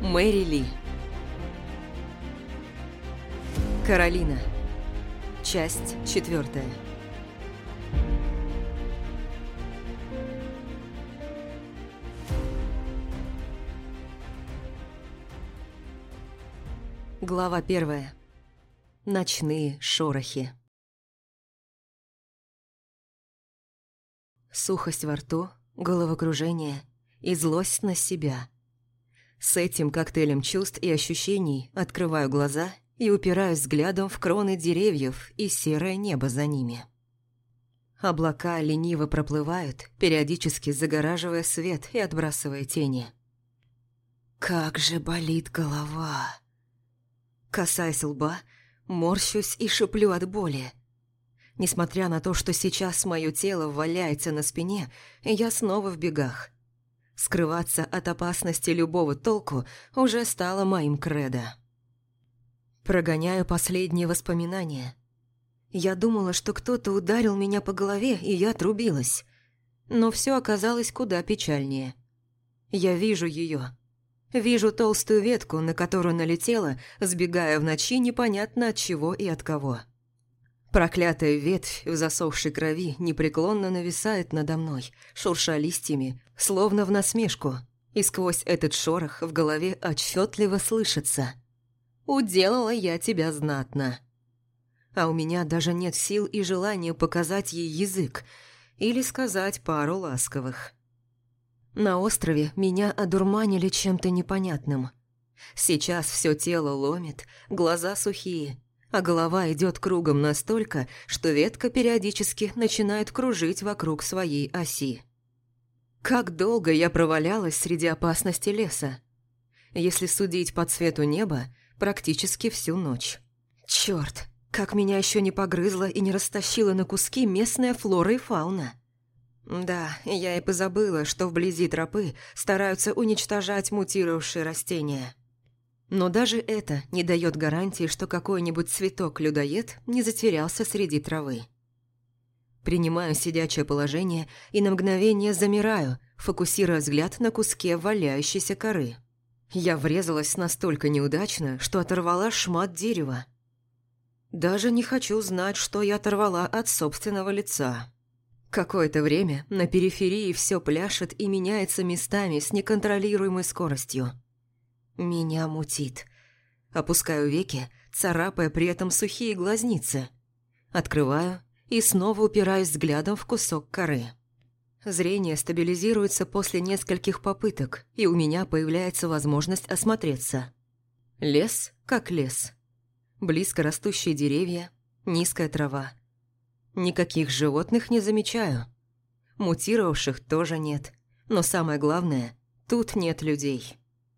Мэри Ли. Каролина. Часть 4. Глава 1. Ночные шорохи. Сухость во рту, головокружение и злость на себя. С этим коктейлем чувств и ощущений открываю глаза и упираюсь взглядом в кроны деревьев и серое небо за ними. Облака лениво проплывают, периодически загораживая свет и отбрасывая тени. Как же болит голова! Касаясь лба, морщусь и шиплю от боли. Несмотря на то, что сейчас мое тело валяется на спине, я снова в бегах. Скрываться от опасности любого толку уже стало моим кредо. Прогоняю последние воспоминания. Я думала, что кто-то ударил меня по голове, и я отрубилась. Но все оказалось куда печальнее. Я вижу ее. Вижу толстую ветку, на которую налетела, сбегая в ночи непонятно от чего и от кого. Проклятая ветвь в засохшей крови непреклонно нависает надо мной, шурша листьями, словно в насмешку, и сквозь этот шорох в голове отчетливо слышится: «Уделала я тебя знатно». А у меня даже нет сил и желания показать ей язык или сказать пару ласковых. На острове меня одурманили чем-то непонятным. Сейчас все тело ломит, глаза сухие, а голова идет кругом настолько, что ветка периодически начинает кружить вокруг своей оси. Как долго я провалялась среди опасности леса? Если судить по цвету неба, практически всю ночь. Чёрт, как меня еще не погрызла и не растащила на куски местная флора и фауна. Да, я и позабыла, что вблизи тропы стараются уничтожать мутировавшие растения. Но даже это не дает гарантии, что какой-нибудь цветок-людоед не затерялся среди травы. Принимаю сидячее положение и на мгновение замираю, фокусируя взгляд на куске валяющейся коры. Я врезалась настолько неудачно, что оторвала шмат дерева. Даже не хочу знать, что я оторвала от собственного лица. Какое-то время на периферии все пляшет и меняется местами с неконтролируемой скоростью. Меня мутит. Опускаю веки, царапая при этом сухие глазницы. Открываю и снова упираюсь взглядом в кусок коры. Зрение стабилизируется после нескольких попыток, и у меня появляется возможность осмотреться. Лес как лес. Близко растущие деревья, низкая трава. Никаких животных не замечаю. Мутировавших тоже нет. Но самое главное, тут нет людей.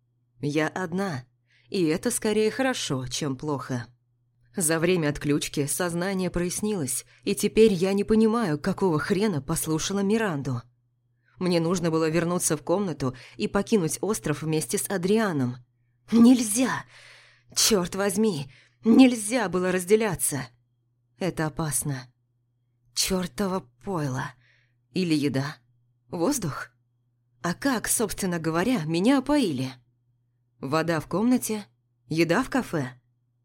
Я одна, и это скорее хорошо, чем плохо. За время отключки сознание прояснилось, и теперь я не понимаю, какого хрена послушала Миранду. Мне нужно было вернуться в комнату и покинуть остров вместе с Адрианом. Нельзя! Чёрт возьми, нельзя было разделяться. Это опасно. Чёртово пойло. Или еда. Воздух? А как, собственно говоря, меня опоили? Вода в комнате? Еда в кафе?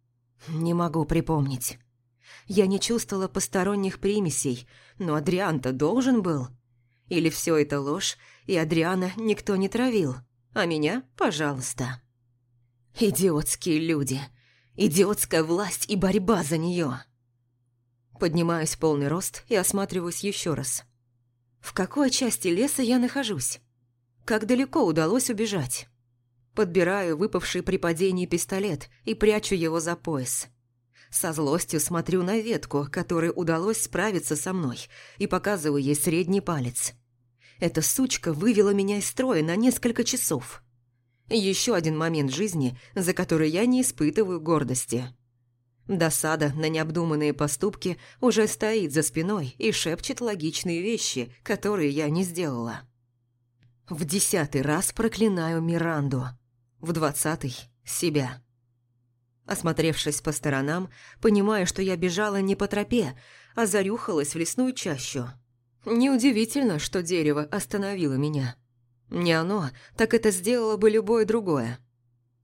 Не могу припомнить. Я не чувствовала посторонних примесей, но Адриан-то должен был. Или все это ложь, и Адриана никто не травил, а меня – пожалуйста. Идиотские люди. Идиотская власть и борьба за нее. Поднимаюсь в полный рост и осматриваюсь еще раз. В какой части леса я нахожусь? Как далеко удалось убежать? Подбираю выпавший при падении пистолет и прячу его за пояс. Со злостью смотрю на ветку, которой удалось справиться со мной, и показываю ей средний палец. Эта сучка вывела меня из строя на несколько часов. Еще один момент жизни, за который я не испытываю гордости. Досада на необдуманные поступки уже стоит за спиной и шепчет логичные вещи, которые я не сделала. В 10-й раз проклинаю Миранду. В 20-й – себя. Осмотревшись по сторонам, понимаю, что я бежала не по тропе, а зарюхалась в лесную чащу. Неудивительно, что дерево остановило меня. Не оно, так это сделало бы любое другое.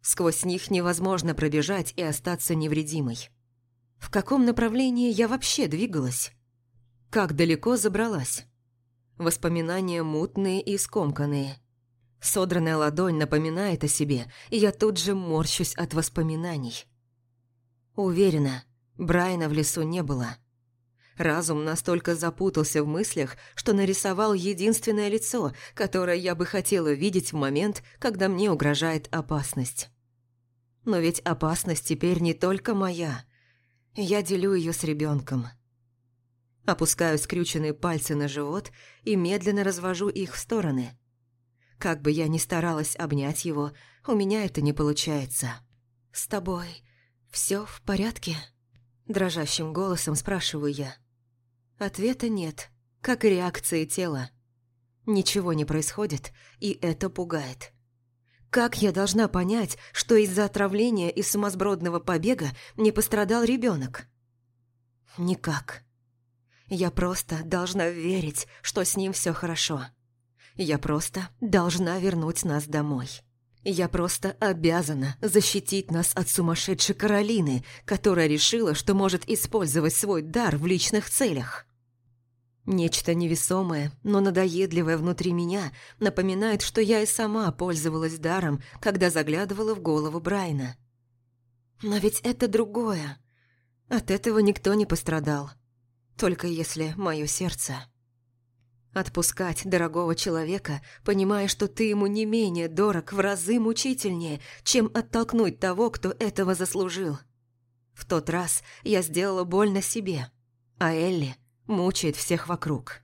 Сквозь них невозможно пробежать и остаться невредимой. В каком направлении я вообще двигалась? Как далеко забралась? Воспоминания мутные и скомканные. Содранная ладонь напоминает о себе, и я тут же морщусь от воспоминаний. Уверена, Брайана в лесу не было. Разум настолько запутался в мыслях, что нарисовал единственное лицо, которое я бы хотела видеть в момент, когда мне угрожает опасность. Но ведь опасность теперь не только моя. Я делю ее с ребенком. Опускаю скрюченные пальцы на живот и медленно развожу их в стороны. Как бы я ни старалась обнять его, у меня это не получается. «С тобой все в порядке?» Дрожащим голосом спрашиваю я. Ответа нет, как и реакции тела. Ничего не происходит, и это пугает. Как я должна понять, что из-за отравления и сумасбродного побега не пострадал ребенок? Никак. Я просто должна верить, что с ним все хорошо. Я просто должна вернуть нас домой. Я просто обязана защитить нас от сумасшедшей Каролины, которая решила, что может использовать свой дар в личных целях. Нечто невесомое, но надоедливое внутри меня напоминает, что я и сама пользовалась даром, когда заглядывала в голову Брайана. Но ведь это другое. От этого никто не пострадал. Только если мое сердце... Отпускать дорогого человека, понимая, что ты ему не менее дорог, в разы мучительнее, чем оттолкнуть того, кто этого заслужил. В тот раз я сделала больно себе, а Элли мучает всех вокруг.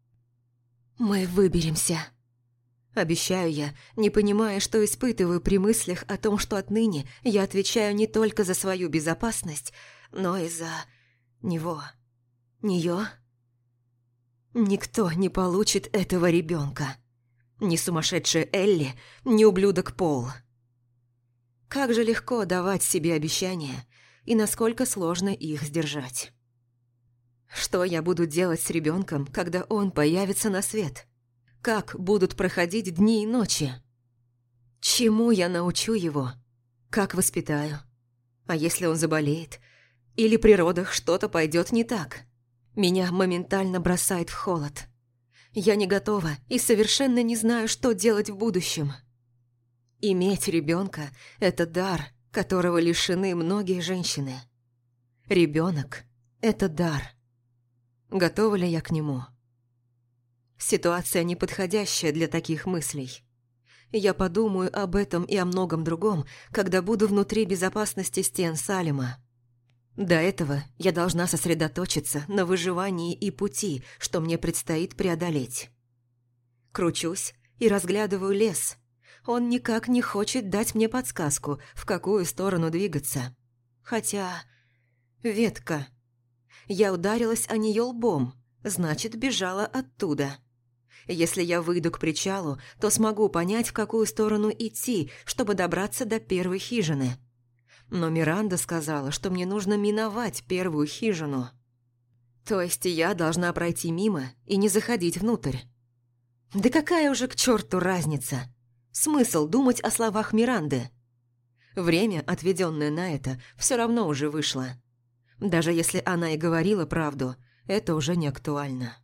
«Мы выберемся», – обещаю я, не понимая, что испытываю при мыслях о том, что отныне я отвечаю не только за свою безопасность, но и за него, неё. Никто не получит этого ребенка. Ни сумасшедшая Элли, ни ублюдок Пол. Как же легко давать себе обещания, и насколько сложно их сдержать. Что я буду делать с ребенком, когда он появится на свет? Как будут проходить дни и ночи? Чему я научу его? Как воспитаю? А если он заболеет? Или при родах что-то пойдет не так? Меня моментально бросает в холод. Я не готова и совершенно не знаю, что делать в будущем. Иметь ребенка – это дар, которого лишены многие женщины. Ребенок – это дар. Готова ли я к нему? Ситуация неподходящая для таких мыслей. Я подумаю об этом и о многом другом, когда буду внутри безопасности стен Салема. До этого я должна сосредоточиться на выживании и пути, что мне предстоит преодолеть. Кручусь и разглядываю лес. Он никак не хочет дать мне подсказку, в какую сторону двигаться. Хотя... ветка. Я ударилась о нее лбом, значит, бежала оттуда. Если я выйду к причалу, то смогу понять, в какую сторону идти, чтобы добраться до первой хижины. Но Миранда сказала, что мне нужно миновать первую хижину. То есть я должна пройти мимо и не заходить внутрь. Да какая уже к черту разница? Смысл думать о словах Миранды? Время, отведенное на это, все равно уже вышло. Даже если она и говорила правду, это уже не актуально.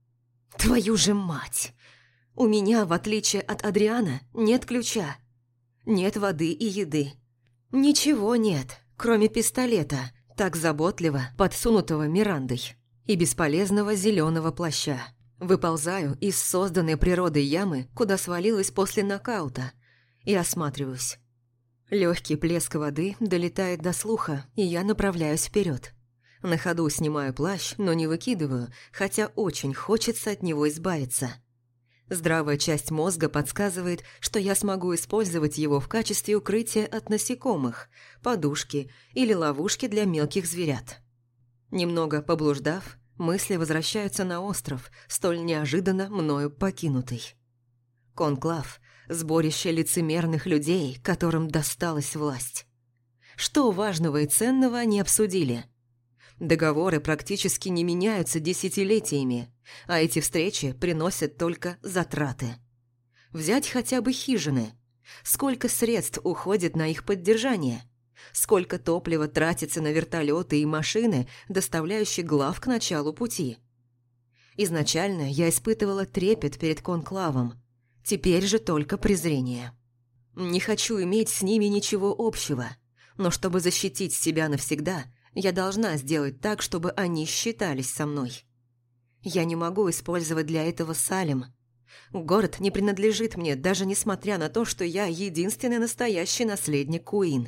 Твою же мать! У меня, в отличие от Адриана, нет ключа. Нет воды и еды. Ничего нет, кроме пистолета, так заботливо подсунутого Мирандой, и бесполезного зеленого плаща. Выползаю из созданной природой ямы, куда свалилась после нокаута, и осматриваюсь. Легкий плеск воды долетает до слуха, и я направляюсь вперед. На ходу снимаю плащ, но не выкидываю, хотя очень хочется от него избавиться. Здравая часть мозга подсказывает, что я смогу использовать его в качестве укрытия от насекомых, подушки или ловушки для мелких зверят. Немного поблуждав, мысли возвращаются на остров, столь неожиданно мною покинутый. Конклав – сборище лицемерных людей, которым досталась власть. Что важного и ценного они обсудили? Договоры практически не меняются десятилетиями, а эти встречи приносят только затраты. Взять хотя бы хижины. Сколько средств уходит на их поддержание? Сколько топлива тратится на вертолеты и машины, доставляющие глав к началу пути? Изначально я испытывала трепет перед конклавом, теперь же только презрение. Не хочу иметь с ними ничего общего, но чтобы защитить себя навсегда, я должна сделать так, чтобы они считались со мной. Я не могу использовать для этого Салем. Город не принадлежит мне, даже несмотря на то, что я единственный настоящий наследник Куин.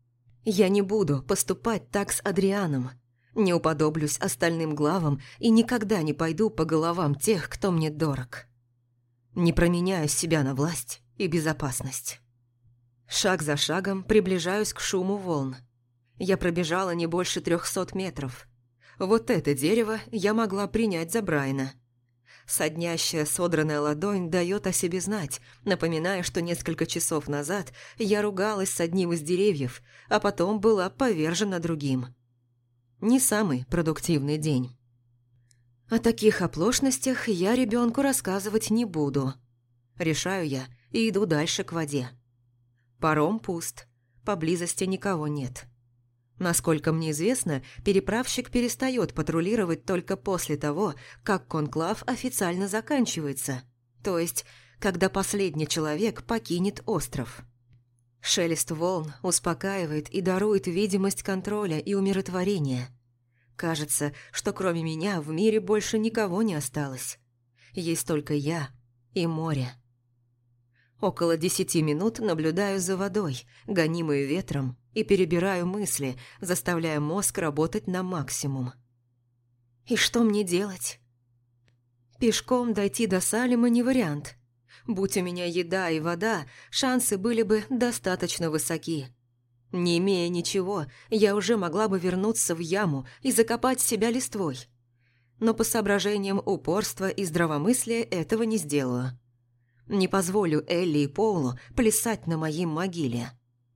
Я не буду поступать так с Адрианом, не уподоблюсь остальным главам и никогда не пойду по головам тех, кто мне дорог. Не променяю себя на власть и безопасность. Шаг за шагом приближаюсь к шуму волн. Я пробежала не больше 300 метров. Вот это дерево я могла принять за Брайна. Соднящая содранная ладонь дает о себе знать, напоминая, что несколько часов назад я ругалась с одним из деревьев, а потом была повержена другим. Не самый продуктивный день. О таких оплошностях я ребенку рассказывать не буду. Решаю я и иду дальше к воде. Паром пуст, поблизости никого нет. Насколько мне известно, переправщик перестает патрулировать только после того, как конклав официально заканчивается, то есть, когда последний человек покинет остров. Шелест волн успокаивает и дарует видимость контроля и умиротворения. Кажется, что кроме меня в мире больше никого не осталось. Есть только я и море. Около 10 минут наблюдаю за водой, гонимую ветром, и перебираю мысли, заставляя мозг работать на максимум. И что мне делать? Пешком дойти до Салема не вариант. Будь у меня еда и вода, шансы были бы достаточно высоки. Не имея ничего, я уже могла бы вернуться в яму и закопать себя листвой. Но по соображениям упорства и здравомыслия этого не сделаю. Не позволю Элли и Поулу плясать на моей могиле.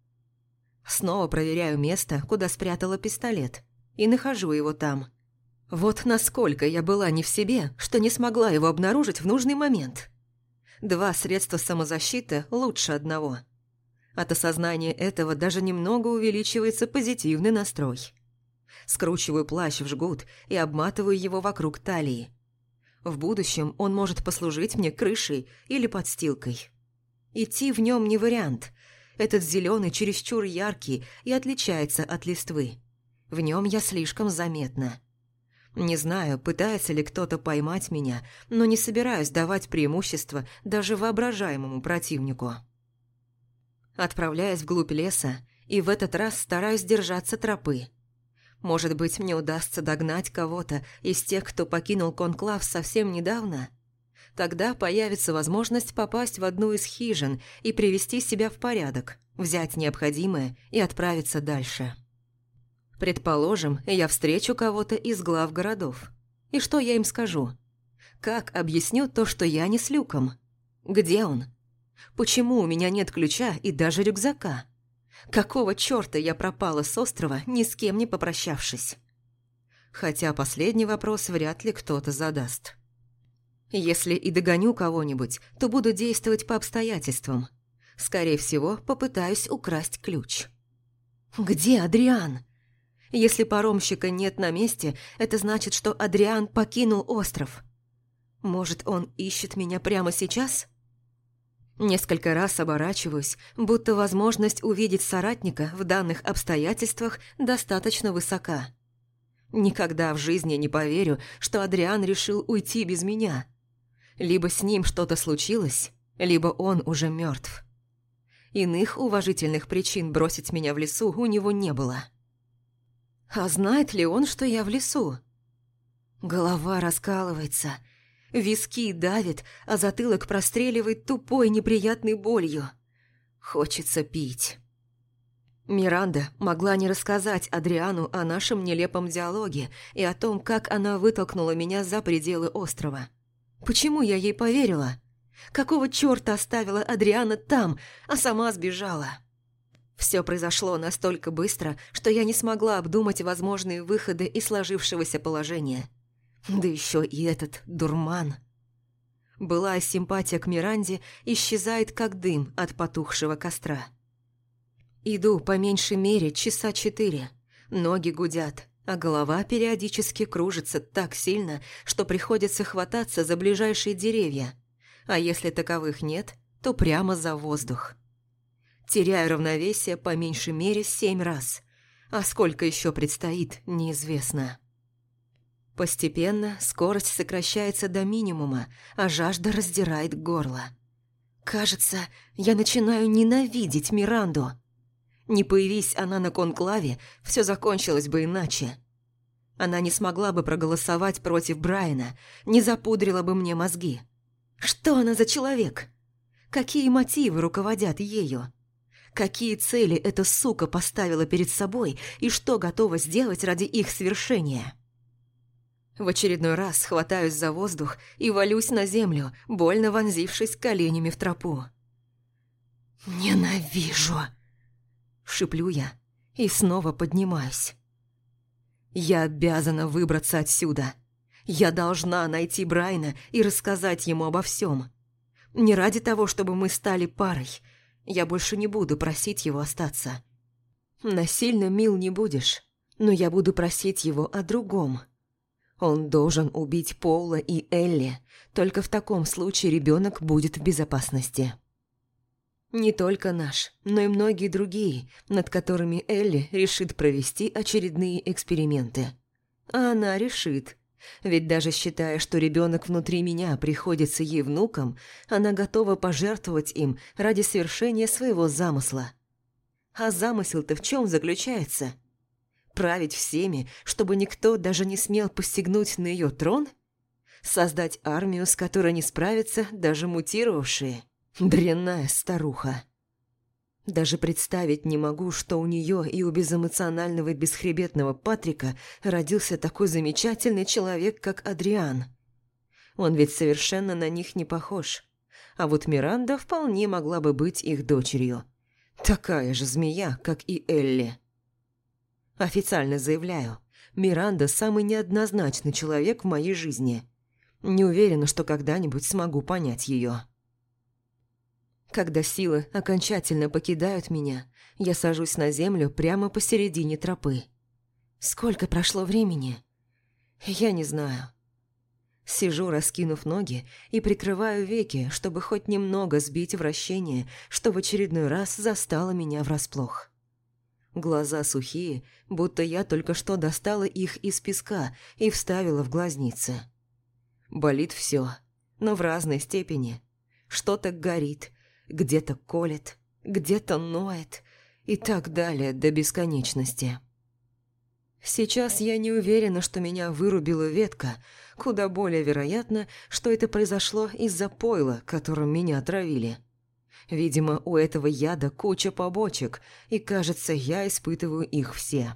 Снова проверяю место, куда спрятала пистолет, и нахожу его там. Вот насколько я была не в себе, что не смогла его обнаружить в нужный момент. 2 средства самозащиты лучше одного. От осознания этого даже немного увеличивается позитивный настрой. Скручиваю плащ в жгут и обматываю его вокруг талии. В будущем он может послужить мне крышей или подстилкой. Идти в нем не вариант. Этот зеленый чересчур яркий и отличается от листвы. В нем я слишком заметна. Не знаю, пытается ли кто-то поймать меня, но не собираюсь давать преимущество даже воображаемому противнику. Отправляюсь вглубь леса, и в этот раз стараюсь держаться тропы. Может быть, мне удастся догнать кого-то из тех, кто покинул конклав совсем недавно? Тогда появится возможность попасть в одну из хижин и привести себя в порядок, взять необходимое и отправиться дальше. Предположим, я встречу кого-то из глав городов. И что я им скажу? Как объясню то, что я не с Люком? Где он? Почему у меня нет ключа и даже рюкзака? Какого чёрта я пропала с острова, ни с кем не попрощавшись? Хотя последний вопрос вряд ли кто-то задаст. Если и догоню кого-нибудь, то буду действовать по обстоятельствам. Скорее всего, попытаюсь украсть ключ. Где Адриан? Если паромщика нет на месте, это значит, что Адриан покинул остров. Может, он ищет меня прямо сейчас? Несколько раз оборачиваюсь, будто возможность увидеть соратника в данных обстоятельствах достаточно высока. Никогда в жизни не поверю, что Адриан решил уйти без меня. Либо с ним что-то случилось, либо он уже мертв. Иных уважительных причин бросить меня в лесу у него не было. А знает ли он, что я в лесу? Голова раскалывается, виски давит, а затылок простреливает тупой неприятной болью. Хочется пить. Миранда могла не рассказать Адриану о нашем нелепом диалоге и о том, как она вытолкнула меня за пределы острова. Почему я ей поверила? Какого чёрта оставила Адриана там, а сама сбежала? Все произошло настолько быстро, что я не смогла обдумать возможные выходы из сложившегося положения. Да еще и этот дурман. былая симпатия к Миранде исчезает, как дым от потухшего костра. Иду по меньшей мере часа 4. Ноги гудят, а голова периодически кружится так сильно, что приходится хвататься за ближайшие деревья. А если таковых нет, то прямо за воздух. Теряю равновесие по меньшей мере 7 раз, а сколько еще предстоит, неизвестно. Постепенно скорость сокращается до минимума, а жажда раздирает горло. Кажется, я начинаю ненавидеть Миранду. Не появись она на конклаве, все закончилось бы иначе. Она не смогла бы проголосовать против Брайана, не запудрила бы мне мозги. Что она за человек? Какие мотивы руководят ею? Какие цели эта сука поставила перед собой и что готова сделать ради их свершения? В очередной раз хватаюсь за воздух и валюсь на землю, больно вонзившись коленями в тропу. «Ненавижу!» – шиплю я и снова поднимаюсь. «Я обязана выбраться отсюда. Я должна найти Брайана и рассказать ему обо всем. Не ради того, чтобы мы стали парой. Я больше не буду просить его остаться. Насильно мил не будешь, но я буду просить его о другом. Он должен убить Пола и Элли, только в таком случае ребенок будет в безопасности. Не только наш, но и многие другие, над которыми Элли решит провести очередные эксперименты. А она решит. Ведь даже считая, что ребенок внутри меня приходится ей внуком, она готова пожертвовать им ради свершения своего замысла. А замысел-то в чем заключается? Править всеми, чтобы никто даже не смел посягнуть на ее трон? Создать армию, с которой не справятся даже мутировавшие? Дрянная старуха. Даже представить не могу, что у нее и у безэмоционального и бесхребетного Патрика родился такой замечательный человек, как Адриан. Он ведь совершенно на них не похож. А вот Миранда вполне могла бы быть их дочерью. Такая же змея, как и Элли. Официально заявляю, Миранда самый неоднозначный человек в моей жизни. Не уверена, что когда-нибудь смогу понять ее. Когда силы окончательно покидают меня, я сажусь на землю прямо посередине тропы. Сколько прошло времени? Я не знаю. Сижу, раскинув ноги, и прикрываю веки, чтобы хоть немного сбить вращение, что в очередной раз застало меня врасплох. Глаза сухие, будто я только что достала их из песка и вставила в глазницы. Болит все, но в разной степени. Что-то горит, где-то колет, где-то ноет и так далее до бесконечности. Сейчас я не уверена, что меня вырубила ветка, куда более вероятно, что это произошло из-за пойла, которым меня отравили. Видимо, у этого яда куча побочек, и, кажется, я испытываю их все.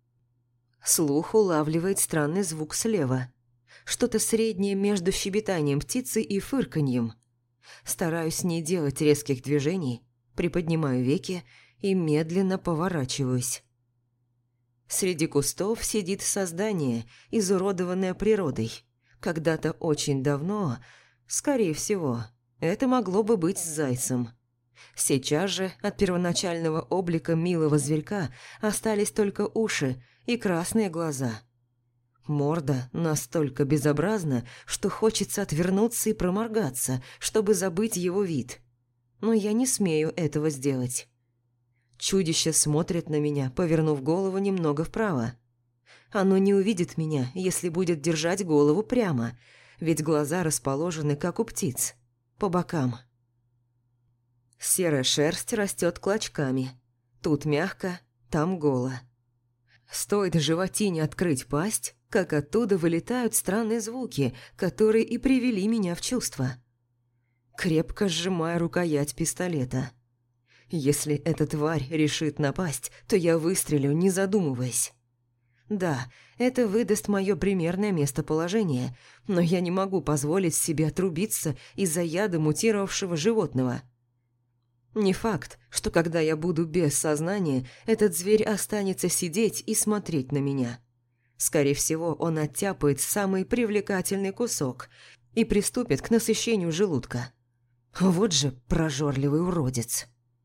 Слух улавливает странный звук слева. Что-то среднее между щебетанием птицы и фырканьем. Стараюсь не делать резких движений, приподнимаю веки и медленно поворачиваюсь. Среди кустов сидит создание, изуродованное природой. Когда-то очень давно, скорее всего, это могло бы быть зайцем. Сейчас же от первоначального облика милого зверька остались только уши и красные глаза. Морда настолько безобразна, что хочется отвернуться и проморгаться, чтобы забыть его вид. Но я не смею этого сделать. Чудище смотрит на меня, повернув голову немного вправо. Оно не увидит меня, если будет держать голову прямо, ведь глаза расположены, как у птиц, по бокам. Серая шерсть растет клочками. Тут мягко, там голо. Стоит животине открыть пасть, как оттуда вылетают странные звуки, которые и привели меня в чувство. Крепко сжимаю рукоять пистолета. Если эта тварь решит напасть, то я выстрелю, не задумываясь. Да, это выдаст мое примерное местоположение, но я не могу позволить себе отрубиться из-за яда мутировавшего животного. Не факт, что когда я буду без сознания, этот зверь останется сидеть и смотреть на меня. Скорее всего, он оттяпает самый привлекательный кусок и приступит к насыщению желудка. Вот же прожорливый уродец.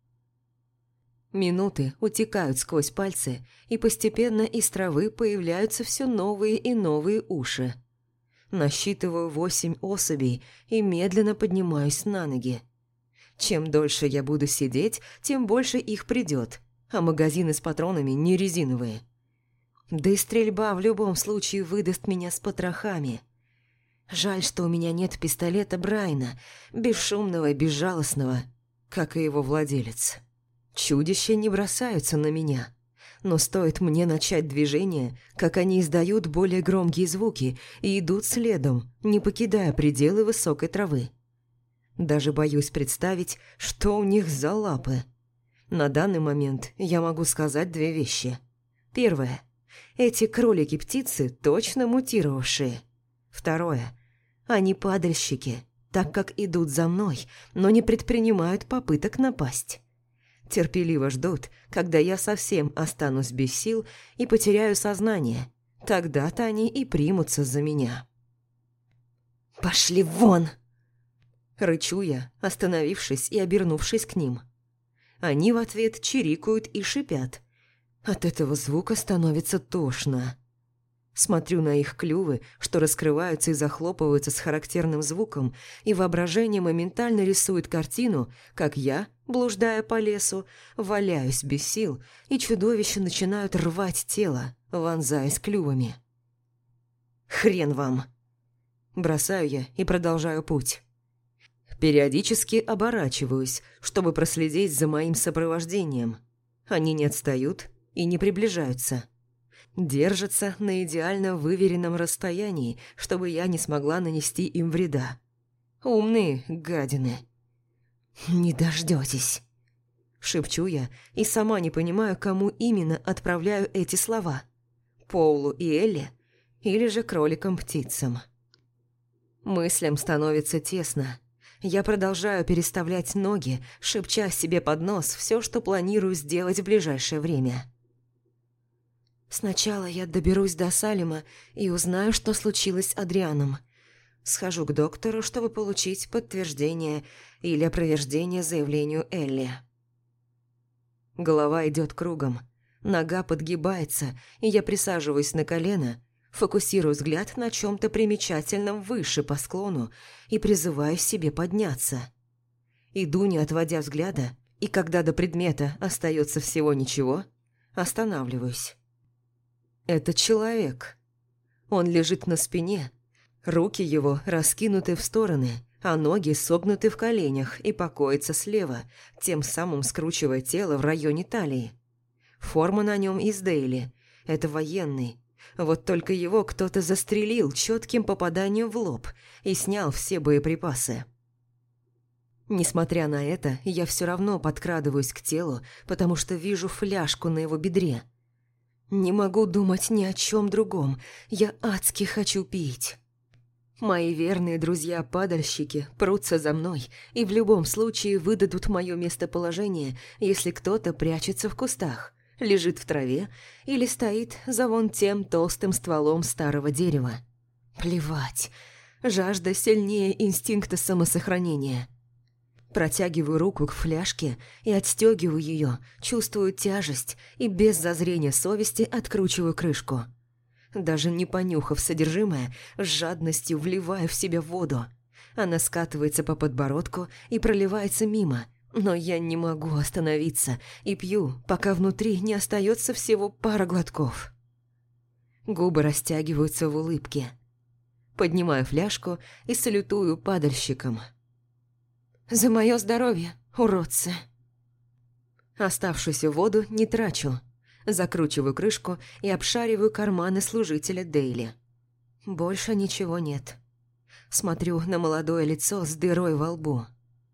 Минуты утекают сквозь пальцы, и постепенно из травы появляются все новые и новые уши. Насчитываю 8 особей и медленно поднимаюсь на ноги. Чем дольше я буду сидеть, тем больше их придет, а магазины с патронами не резиновые. Да и стрельба в любом случае выдаст меня с потрохами. Жаль, что у меня нет пистолета Брайана, бесшумного и безжалостного, как и его владелец. Чудища не бросаются на меня, но стоит мне начать движение, как они издают более громкие звуки и идут следом, не покидая пределы высокой травы. Даже боюсь представить, что у них за лапы. На данный момент я могу сказать 2 вещи. Первое. Эти кролики-птицы точно мутировавшие. Второе. Они падальщики, так как идут за мной, но не предпринимают попыток напасть. Терпеливо ждут, когда я совсем останусь без сил и потеряю сознание. Тогда-то они и примутся за меня. «Пошли вон!» Рычу я, остановившись и обернувшись к ним. Они в ответ чирикают и шипят. От этого звука становится тошно. Смотрю на их клювы, что раскрываются и захлопываются с характерным звуком, и воображение моментально рисует картину, как я, блуждая по лесу, валяюсь без сил, и чудовища начинают рвать тело, вонзаясь клювами. «Хрен вам!» Бросаю я и продолжаю путь. Периодически оборачиваюсь, чтобы проследить за моим сопровождением. Они не отстают и не приближаются. Держатся на идеально выверенном расстоянии, чтобы я не смогла нанести им вреда. Умные гадины. «Не дождётесь», — шепчу я и сама не понимаю, кому именно отправляю эти слова. Поулу и Элли или же кроликам-птицам. Мыслям становится тесно. Я продолжаю переставлять ноги, шепча себе под нос все, что планирую сделать в ближайшее время. Сначала я доберусь до Салема и узнаю, что случилось с Адрианом. Схожу к доктору, чтобы получить подтверждение или опроверждение заявлению Элли. Голова идет кругом, нога подгибается, и я присаживаюсь на колено, фокусирую взгляд на чем-то примечательном выше по склону и призываю себе подняться. Иду, не отводя взгляда, и когда до предмета остается всего ничего, останавливаюсь. Это человек. Он лежит на спине, руки его раскинуты в стороны, а ноги согнуты в коленях и покоятся слева, тем самым скручивая тело в районе талии. Форма на нем из Дейли. Это военный. Вот только его кто-то застрелил четким попаданием в лоб и снял все боеприпасы. Несмотря на это, я все равно подкрадываюсь к телу, потому что вижу фляжку на его бедре. Не могу думать ни о чем другом, я адски хочу пить. Мои верные друзья-падальщики прутся за мной и в любом случае выдадут мое местоположение, если кто-то прячется в кустах, лежит в траве или стоит за вон тем толстым стволом старого дерева. Плевать, жажда сильнее инстинкта самосохранения. Протягиваю руку к фляжке и отстегиваю ее, чувствую тяжесть и без зазрения совести откручиваю крышку. Даже не понюхав содержимое, с жадностью вливаю в себя воду. Она скатывается по подбородку и проливается мимо, но я не могу остановиться и пью, пока внутри не остается всего пара глотков. Губы растягиваются в улыбке. Поднимаю фляжку и салютую падальщикам. «За мое здоровье, уродцы!» Оставшуюся воду не трачу. Закручиваю крышку и обшариваю карманы служителя Дейли. Больше ничего нет. Смотрю на молодое лицо с дырой во лбу.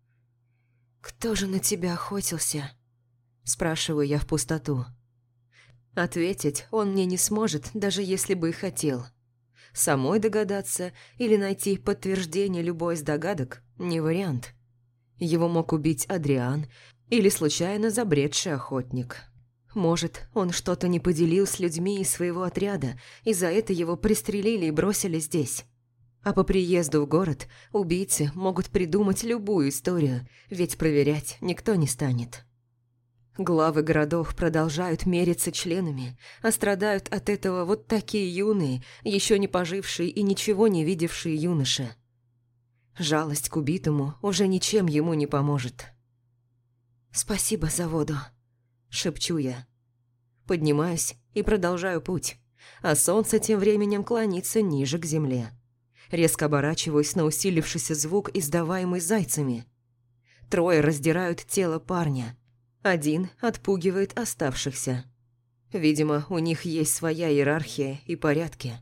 «Кто же на тебя охотился?» Спрашиваю я в пустоту. Ответить он мне не сможет, даже если бы и хотел. Самой догадаться или найти подтверждение любой из догадок – не вариант. Его мог убить Адриан или случайно забредший охотник. Может, он что-то не поделил с людьми из своего отряда, и за это его пристрелили и бросили здесь. А по приезду в город убийцы могут придумать любую историю, ведь проверять никто не станет. Главы городов продолжают мериться членами, а страдают от этого вот такие юные, еще не пожившие и ничего не видевшие юноши. Жалость к убитому уже ничем ему не поможет. «Спасибо за воду», – шепчу я. Поднимаюсь и продолжаю путь, а солнце тем временем клонится ниже к земле. Резко оборачиваюсь на усилившийся звук, издаваемый зайцами. Трое раздирают тело парня. Один отпугивает оставшихся. Видимо, у них есть своя иерархия и порядки.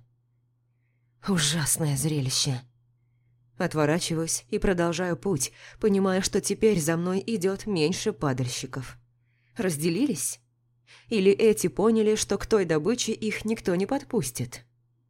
Ужасное зрелище. Отворачиваюсь и продолжаю путь, понимая, что теперь за мной идет меньше падальщиков. Разделились? Или эти поняли, что к той добыче их никто не подпустит?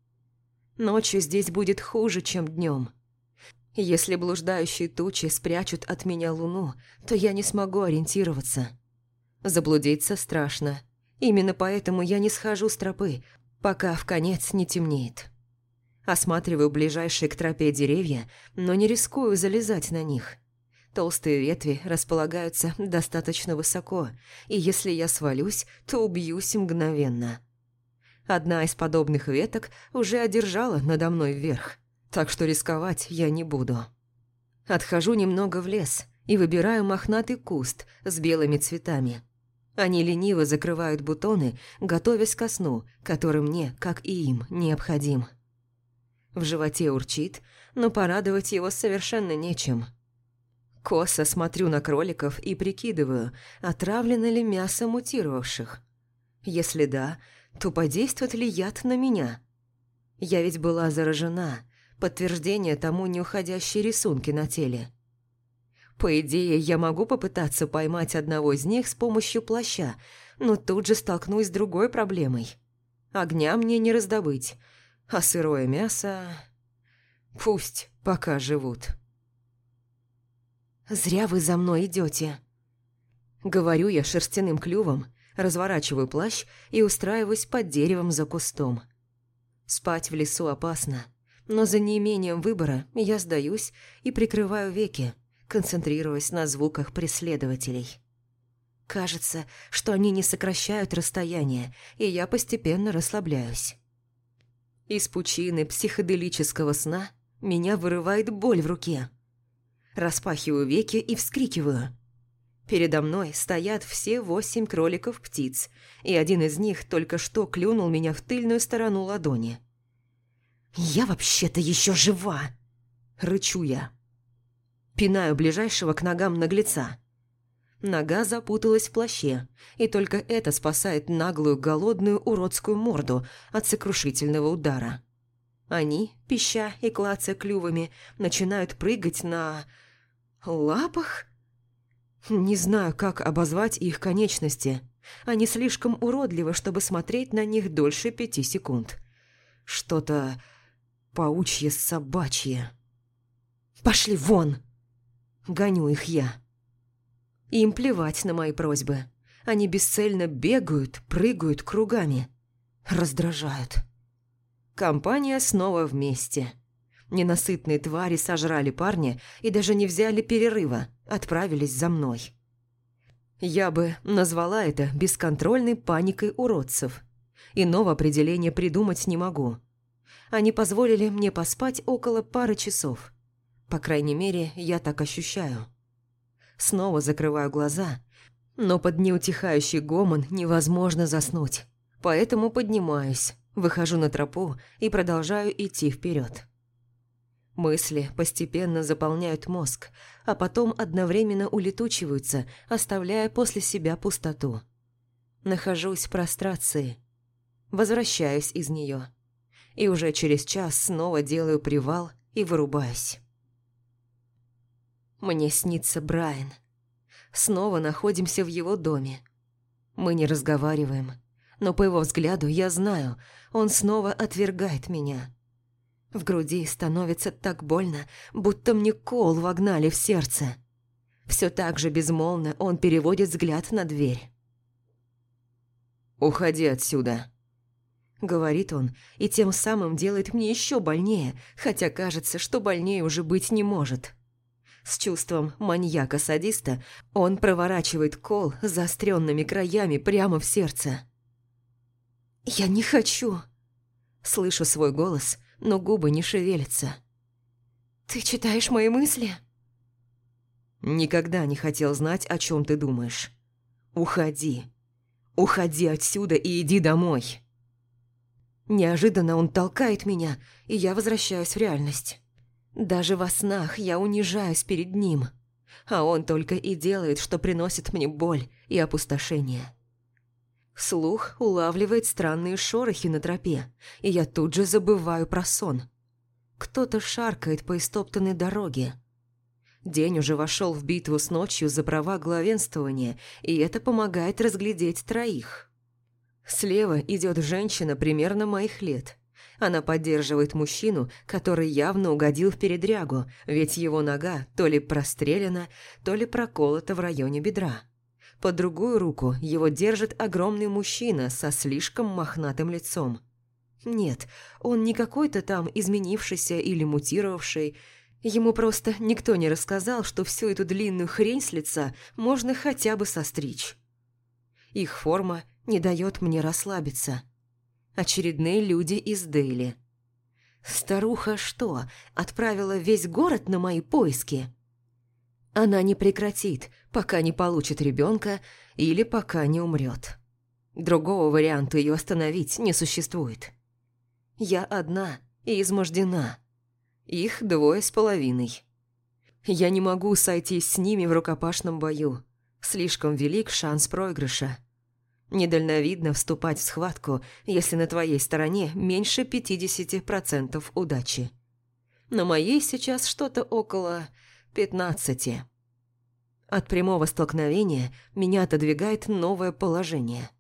Ночью здесь будет хуже, чем днем. Если блуждающие тучи спрячут от меня луну, то я не смогу ориентироваться. Заблудиться страшно. Именно поэтому я не схожу с тропы, пока вконец не темнеет. Осматриваю ближайшие к тропе деревья, но не рискую залезать на них. Толстые ветви располагаются достаточно высоко, и если я свалюсь, то убьюсь мгновенно. Одна из подобных веток уже одержала надо мной вверх, так что рисковать я не буду. Отхожу немного в лес и выбираю мохнатый куст с белыми цветами. Они лениво закрывают бутоны, готовясь ко сну, который мне, как и им, необходим. В животе урчит, но порадовать его совершенно нечем. Косо смотрю на кроликов и прикидываю, отравлено ли мясо мутировавших. Если да, то подействует ли яд на меня? Я ведь была заражена, подтверждение тому неуходящие рисунки на теле. По идее, я могу попытаться поймать одного из них с помощью плаща, но тут же столкнусь с другой проблемой. Огня мне не раздобыть, а сырое мясо... Пусть пока живут. «Зря вы за мной идете», — говорю я шерстяным клювом, разворачиваю плащ и устраиваюсь под деревом за кустом. Спать в лесу опасно, но за неимением выбора я сдаюсь и прикрываю веки, концентрируясь на звуках преследователей. Кажется, что они не сокращают расстояние, и я постепенно расслабляюсь. Из пучины психоделического сна меня вырывает боль в руке. Распахиваю веки и вскрикиваю. Передо мной стоят все 8 кроликов-птиц, и один из них только что клюнул меня в тыльную сторону ладони. «Я вообще-то еще жива!» – рычу я. Пинаю ближайшего к ногам наглеца. Нога запуталась в плаще, и только это спасает наглую, голодную, уродскую морду от сокрушительного удара. Они, пища и клацая клювами, начинают прыгать на... лапах? Не знаю, как обозвать их конечности. Они слишком уродливы, чтобы смотреть на них дольше 5 секунд. Что-то паучье-собачье. «Пошли вон!» Гоню их я. Им плевать на мои просьбы. Они бесцельно бегают, прыгают кругами. Раздражают. Компания снова вместе. Ненасытные твари сожрали парня и даже не взяли перерыва, отправились за мной. Я бы назвала это бесконтрольной паникой уродцев. Иного определения придумать не могу. Они позволили мне поспать около пары часов. По крайней мере, я так ощущаю. Снова закрываю глаза, но под неутихающий гомон невозможно заснуть. Поэтому поднимаюсь, выхожу на тропу и продолжаю идти вперед. Мысли постепенно заполняют мозг, а потом одновременно улетучиваются, оставляя после себя пустоту. Нахожусь в прострации. Возвращаюсь из нее. И уже через час снова делаю привал и вырубаюсь. Мне снится Брайан. Снова находимся в его доме. Мы не разговариваем, но по его взгляду я знаю, он снова отвергает меня. В груди становится так больно, будто мне кол вогнали в сердце. Все так же безмолвно он переводит взгляд на дверь. «Уходи отсюда», — говорит он, и тем самым делает мне еще больнее, хотя кажется, что больнее уже быть не может. С чувством маньяка-садиста он проворачивает кол с заостренными краями прямо в сердце. «Я не хочу!» Слышу свой голос, но губы не шевелятся. «Ты читаешь мои мысли?» «Никогда не хотел знать, о чем ты думаешь. Уходи. Уходи отсюда и иди домой!» Неожиданно он толкает меня, и я возвращаюсь в реальность. Даже во снах я унижаюсь перед ним, а он только и делает, что приносит мне боль и опустошение. Слух улавливает странные шорохи на тропе, и я тут же забываю про сон. Кто-то шаркает по истоптанной дороге. День уже вошел в битву с ночью за права главенствования, и это помогает разглядеть троих. Слева идет женщина примерно моих лет. Она поддерживает мужчину, который явно угодил в передрягу, ведь его нога то ли прострелена, то ли проколота в районе бедра. По другую руку его держит огромный мужчина со слишком мохнатым лицом. Нет, он не какой-то там изменившийся или мутировавший. Ему просто никто не рассказал, что всю эту длинную хрень с лица можно хотя бы состричь. Их форма не дает мне расслабиться. Очередные люди из Дейли. Старуха что, отправила весь город на мои поиски? Она не прекратит, пока не получит ребенка или пока не умрет. Другого варианта ее остановить не существует. Я одна и измождена. Их 2,5. Я не могу сойтись с ними в рукопашном бою. Слишком велик шанс проигрыша. Недальновидно вступать в схватку, если на твоей стороне меньше 50% удачи. На моей сейчас что-то около 15. От прямого столкновения меня отодвигает новое положение.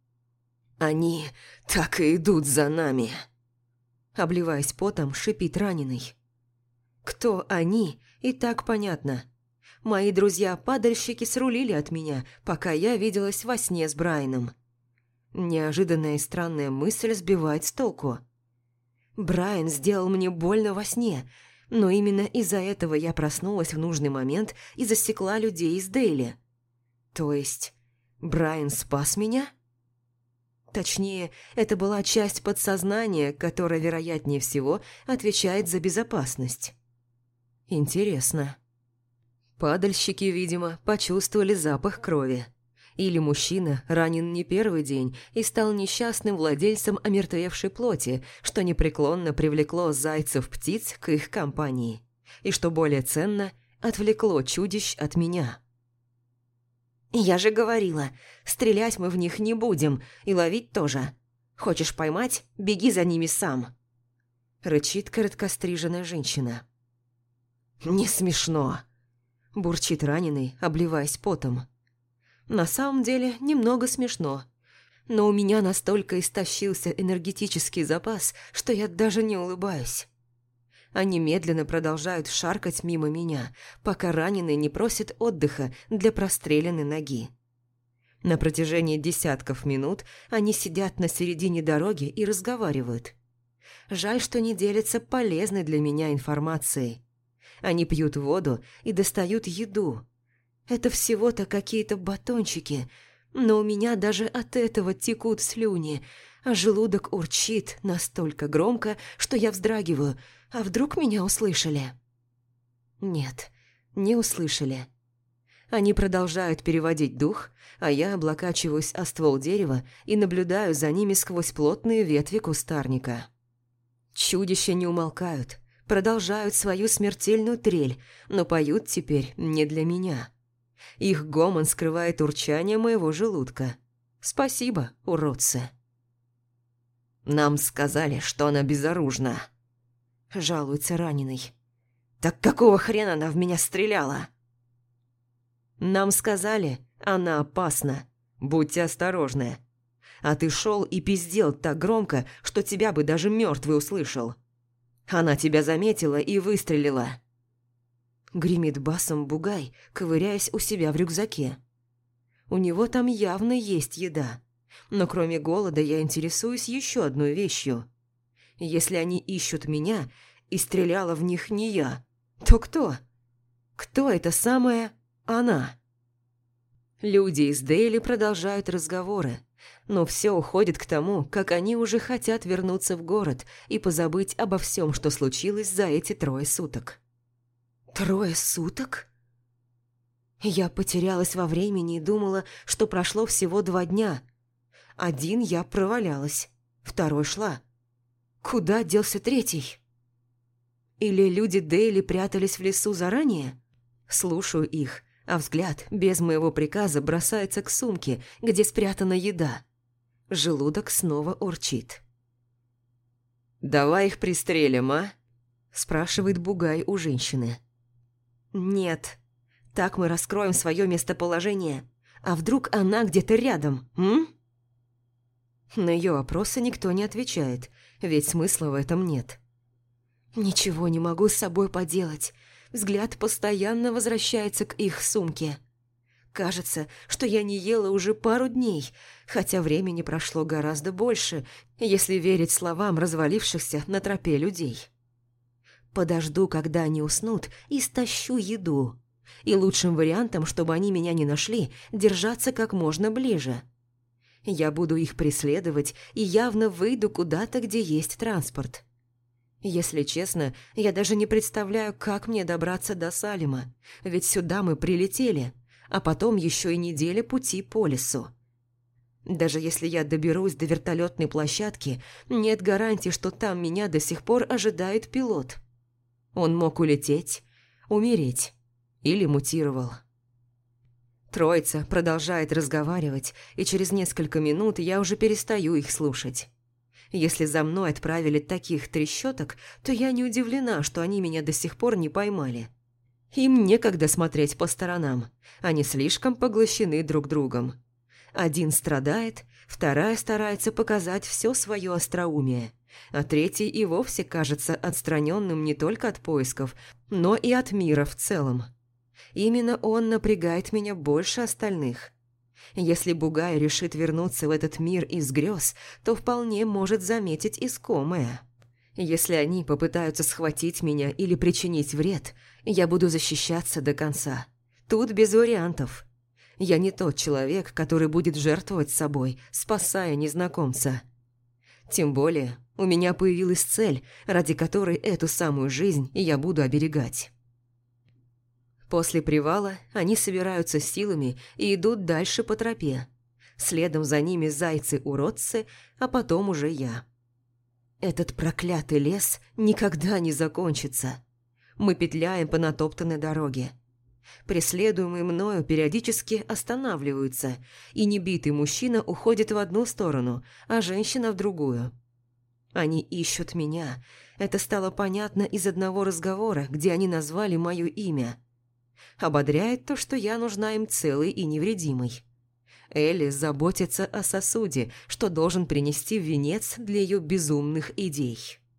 «Они так и идут за нами!» Обливаясь потом, шипит раненый. Кто они, и так понятно. Мои друзья-падальщики срулили от меня, пока я виделась во сне с Брайаном. Неожиданная и странная мысль сбивает с толку. Брайан сделал мне больно во сне, но именно из-за этого я проснулась в нужный момент и засекла людей из Дейли. То есть Брайан спас меня? Точнее, это была часть подсознания, которая, вероятнее всего, отвечает за безопасность. Интересно. Падальщики, видимо, почувствовали запах крови. Или мужчина ранен не первый день и стал несчастным владельцем омертвевшей плоти, что непреклонно привлекло зайцев-птиц к их компании. И, что более ценно, отвлекло чудищ от меня. «Я же говорила, стрелять мы в них не будем, и ловить тоже. Хочешь поймать? Беги за ними сам», – рычит короткостриженная женщина. «Не смешно», – бурчит раненый, обливаясь потом. На самом деле немного смешно, но у меня настолько истощился энергетический запас, что я даже не улыбаюсь. Они медленно продолжают шаркать мимо меня, пока раненый не просит отдыха для простреленной ноги. На протяжении десятков минут они сидят на середине дороги и разговаривают. Жаль, что не делятся полезной для меня информацией. Они пьют воду и достают еду. Это всего-то какие-то батончики, но у меня даже от этого текут слюни, а желудок урчит настолько громко, что я вздрагиваю. А вдруг меня услышали? Нет, не услышали. Они продолжают переводить дух, а я облокачиваюсь о ствол дерева и наблюдаю за ними сквозь плотные ветви кустарника. Чудища не умолкают, продолжают свою смертельную трель, но поют теперь не для меня. Их гомон скрывает урчание моего желудка. Спасибо, уродцы. «Нам сказали, что она безоружна», – жалуется раненый. «Так какого хрена она в меня стреляла?» «Нам сказали, она опасна. Будьте осторожны. А ты шел и пиздел так громко, что тебя бы даже мертвый услышал. Она тебя заметила и выстрелила». Гремит басом бугай, ковыряясь у себя в рюкзаке. У него там явно есть еда. Но кроме голода я интересуюсь еще одной вещью. Если они ищут меня, и стреляла в них не я, то кто? Кто эта самая она? Люди из Дейли продолжают разговоры, но все уходит к тому, как они уже хотят вернуться в город и позабыть обо всем, что случилось за эти 3 суток. 3 суток? Я потерялась во времени и думала, что прошло всего 2 дня. 1 я провалялась, 2 шла. Куда делся 3? Или люди Дейли прятались в лесу заранее? Слушаю их, а взгляд без моего приказа бросается к сумке, где спрятана еда. Желудок снова урчит. «Давай их пристрелим, а?» – спрашивает Бугай у женщины. «Нет. Так мы раскроем свое местоположение. А вдруг она где-то рядом, м?» На ее вопросы никто не отвечает, ведь смысла в этом нет. Ничего не могу с собой поделать. Взгляд постоянно возвращается к их сумке. Кажется, что я не ела уже пару дней, хотя времени прошло гораздо больше, если верить словам развалившихся на тропе людей. Подожду, когда они уснут, и стащу еду. И лучшим вариантом, чтобы они меня не нашли, держаться как можно ближе. Я буду их преследовать и явно выйду куда-то, где есть транспорт. Если честно, я даже не представляю, как мне добраться до Салема, ведь сюда мы прилетели, а потом еще и неделя пути по лесу. Даже если я доберусь до вертолетной площадки, нет гарантии, что там меня до сих пор ожидает пилот. Он мог улететь, умереть или мутировал. Троица продолжает разговаривать, и через несколько минут я уже перестаю их слушать. Если за мной отправили таких трещоток, то я не удивлена, что они меня до сих пор не поймали. Им некогда смотреть по сторонам, они слишком поглощены друг другом. Один страдает, вторая старается показать все свое остроумие, а третий и вовсе кажется отстраненным не только от поисков, но и от мира в целом. Именно он напрягает меня больше остальных. Если Бугай решит вернуться в этот мир из грез, то вполне может заметить искомое. Если они попытаются схватить меня или причинить вред, я буду защищаться до конца. Тут без вариантов. Я не тот человек, который будет жертвовать собой, спасая незнакомца. Тем более, у меня появилась цель, ради которой эту самую жизнь я буду оберегать. После привала они собираются силами и идут дальше по тропе. Следом за ними зайцы-уродцы, а потом уже я. Этот проклятый лес никогда не закончится. Мы петляем по натоптанной дороге. Преследуемые мною периодически останавливаются, и небитый мужчина уходит в одну сторону, а женщина в другую. Они ищут меня. Это стало понятно из одного разговора, где они назвали мое имя. Ободряет то, что я нужна им целой и невредимой. Элли заботится о сосуде, что должен принести венец для ее безумных идей.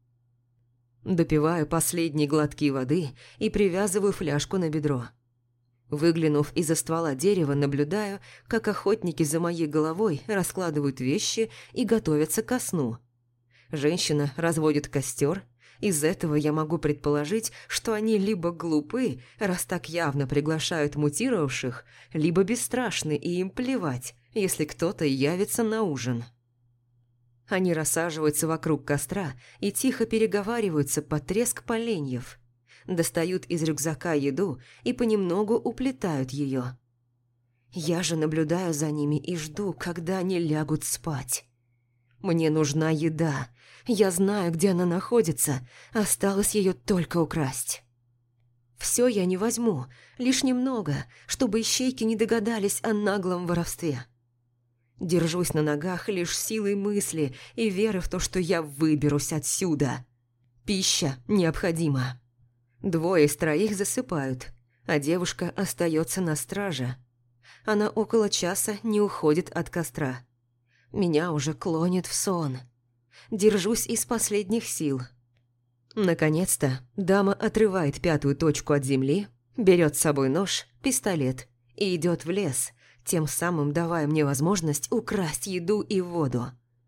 Допиваю последние глотки воды и привязываю фляжку на бедро. Выглянув из-за ствола дерева, наблюдаю, как охотники за моей головой раскладывают вещи и готовятся ко сну. Женщина разводит костер. Из этого я могу предположить, что они либо глупы, раз так явно приглашают мутировавших, либо бесстрашны, и им плевать, если кто-то явится на ужин. Они рассаживаются вокруг костра и тихо переговариваются под треск поленьев. Достают из рюкзака еду и понемногу уплетают ее. Я же наблюдаю за ними и жду, когда они лягут спать. Мне нужна еда. Я знаю, где она находится. Осталось ее только украсть. Все я не возьму, лишь немного, чтобы ищейки не догадались о наглом воровстве. Держусь на ногах лишь силой мысли и веры в то, что я выберусь отсюда. Пища необходима. 2 из 3 засыпают, а девушка остается на страже. Она около часа не уходит от костра. Меня уже клонит в сон. Держусь из последних сил. Наконец-то дама отрывает 5-ю точку от земли, берет с собой нож, пистолет и идет в лес, тем самым давая мне возможность украсть еду и воду.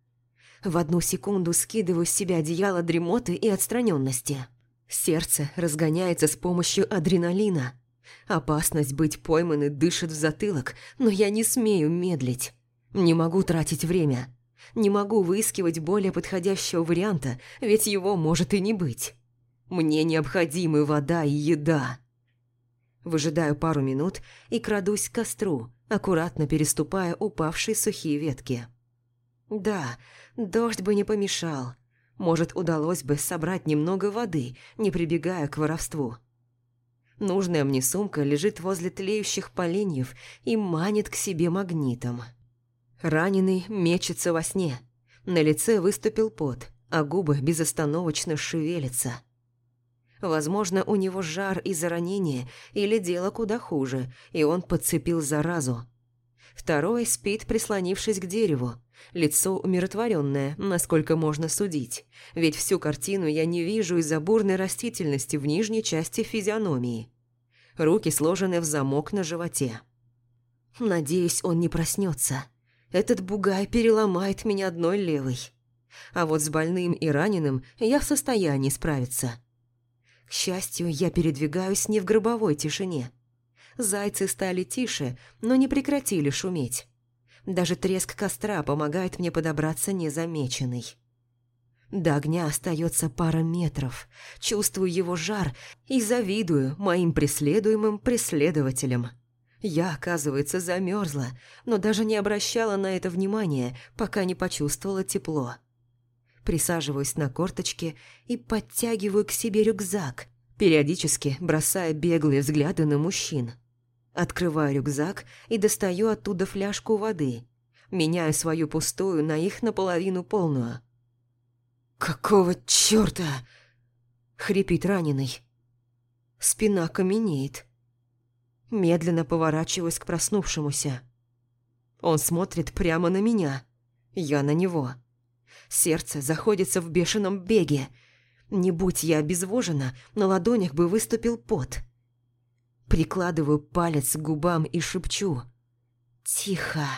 В одну секунду скидываю с себя одеяло дремоты и отстраненности. Сердце разгоняется с помощью адреналина. Опасность быть пойманной дышит в затылок, но я не смею медлить. Не могу тратить время. Не могу выискивать более подходящего варианта, ведь его может и не быть. Мне необходимы вода и еда. Выжидаю пару минут и крадусь к костру, аккуратно переступая упавшие сухие ветки. Да, дождь бы не помешал. Может, удалось бы собрать немного воды, не прибегая к воровству. Нужная мне сумка лежит возле тлеющих поленьев и манит к себе магнитом. Раненый мечется во сне. На лице выступил пот, а губы безостановочно шевелятся. Возможно, у него жар из-за ранения или дело куда хуже, и он подцепил заразу. Второй спит, прислонившись к дереву. Лицо умиротворенное, насколько можно судить, ведь всю картину я не вижу из-за бурной растительности в нижней части физиономии. Руки сложены в замок на животе. Надеюсь, он не проснется. Этот бугай переломает меня одной левой. А вот с больным и раненым я в состоянии справиться. К счастью, я передвигаюсь не в гробовой тишине. Зайцы стали тише, но не прекратили шуметь. Даже треск костра помогает мне подобраться незамеченной. До огня остается пара метров. Чувствую его жар и завидую моим преследуемым преследователям. Я, оказывается, замерзла, но даже не обращала на это внимания, пока не почувствовала тепло. Присаживаюсь на корточки и подтягиваю к себе рюкзак, периодически бросая беглые взгляды на мужчин. Открываю рюкзак и достаю оттуда фляжку воды. Меняю свою пустую на их наполовину полную. «Какого чёрта?» — хрипит раненый. Спина каменеет. Медленно поворачиваюсь к проснувшемуся. Он смотрит прямо на меня. Я на него. Сердце заходится в бешеном беге. Не будь я обезвожена, на ладонях бы выступил пот. Прикладываю палец к губам и шепчу: «Тихо».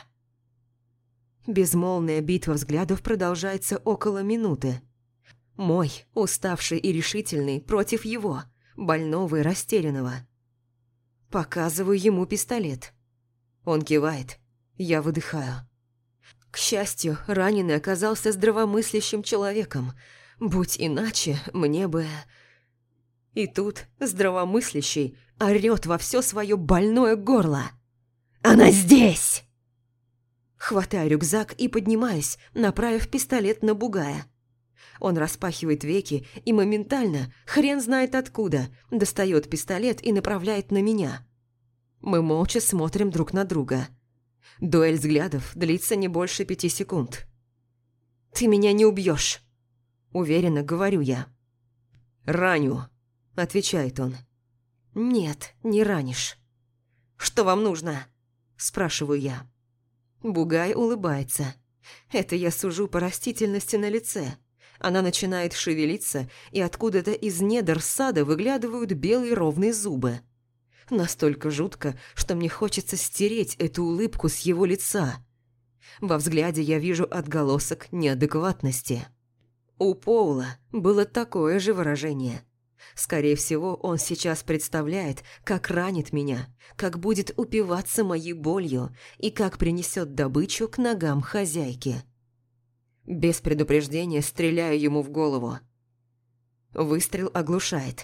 Безмолвная битва взглядов продолжается около минуты. Мой, уставший и решительный, против его, больного и растерянного. Показываю ему пистолет. Он кивает. Я выдыхаю. К счастью, раненый оказался здравомыслящим человеком. Будь иначе, мне бы... И тут здравомыслящий орёт во всё своё больное горло: «Она здесь!» Хватаю рюкзак и поднимаюсь, направив пистолет на бугая. Он распахивает веки и моментально, хрен знает откуда, достает пистолет и направляет на меня. Мы молча смотрим друг на друга. Дуэль взглядов длится не больше 5 секунд. «Ты меня не убьешь», — уверенно говорю я. «Раню», — отвечает он. «Нет, не ранишь». «Что вам нужно?» – спрашиваю я. Бугай улыбается. Это я сужу по растительности на лице. Она начинает шевелиться, и откуда-то из недр сада выглядывают белые ровные зубы. Настолько жутко, что мне хочется стереть эту улыбку с его лица. Во взгляде я вижу отголосок неадекватности. У Поула было такое же выражение. Скорее всего, он сейчас представляет, как ранит меня, как будет упиваться моей болью и как принесет добычу к ногам хозяйки. Без предупреждения стреляю ему в голову. Выстрел оглушает.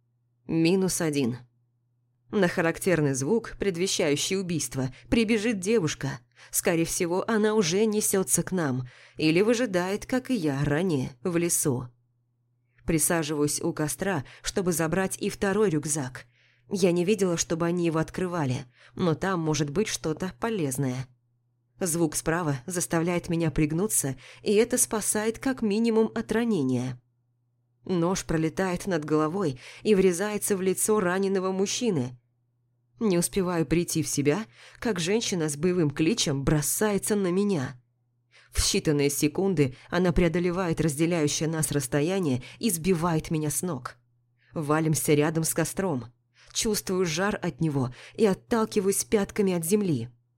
-1. На характерный звук, предвещающий убийство, прибежит девушка. Скорее всего, она уже несется к нам или выжидает, как и я ранее, в лесу. Присаживаюсь у костра, чтобы забрать и второй рюкзак. Я не видела, чтобы они его открывали, но там может быть что-то полезное. Звук справа заставляет меня пригнуться, и это спасает как минимум от ранения. Нож пролетает над головой и врезается в лицо раненого мужчины. Не успеваю прийти в себя, как женщина с боевым кличем бросается на меня. В считанные секунды она преодолевает разделяющее нас расстояние и сбивает меня с ног. Валимся рядом с костром. Чувствую жар от него и отталкиваюсь пятками от земли.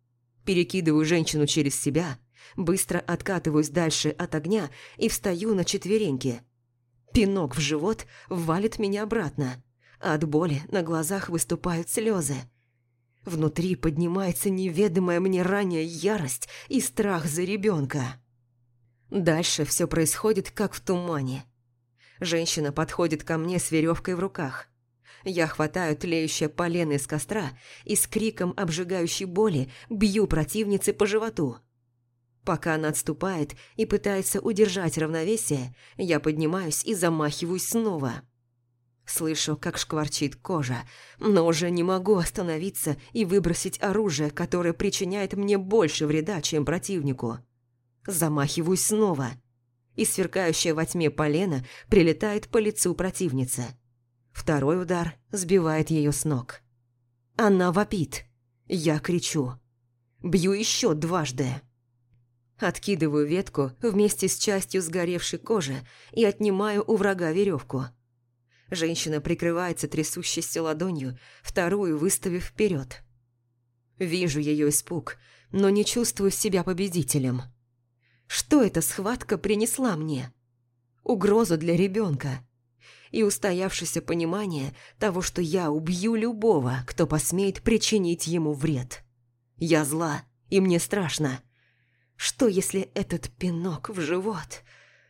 Перекидываю женщину через себя, быстро откатываюсь дальше от огня и встаю на четвереньки. Пинок в живот валит меня обратно. От боли на глазах выступают слезы. Внутри поднимается неведомая мне ранее ярость и страх за ребенка. Дальше все происходит как в тумане. Женщина подходит ко мне с веревкой в руках. Я хватаю тлеющее полено из костра и с криком обжигающей боли бью противнице по животу. Пока она отступает и пытается удержать равновесие, я поднимаюсь и замахиваюсь снова. Слышу, как шкварчит кожа, но уже не могу остановиться и выбросить оружие, которое причиняет мне больше вреда, чем противнику. Замахиваюсь снова, и сверкающее во тьме полено прилетает по лицу противницы. Второй удар сбивает ее с ног. Она вопит. Я кричу. Бью еще дважды. Откидываю ветку вместе с частью сгоревшей кожи и отнимаю у врага веревку. Женщина прикрывается трясущейся ладонью, вторую выставив вперед. Вижу ее испуг, но не чувствую себя победителем. Что эта схватка принесла мне? Угрозу для ребенка. И устоявшееся понимание того, что я убью любого, кто посмеет причинить ему вред. Я зла, и мне страшно. Что, если этот пинок в живот?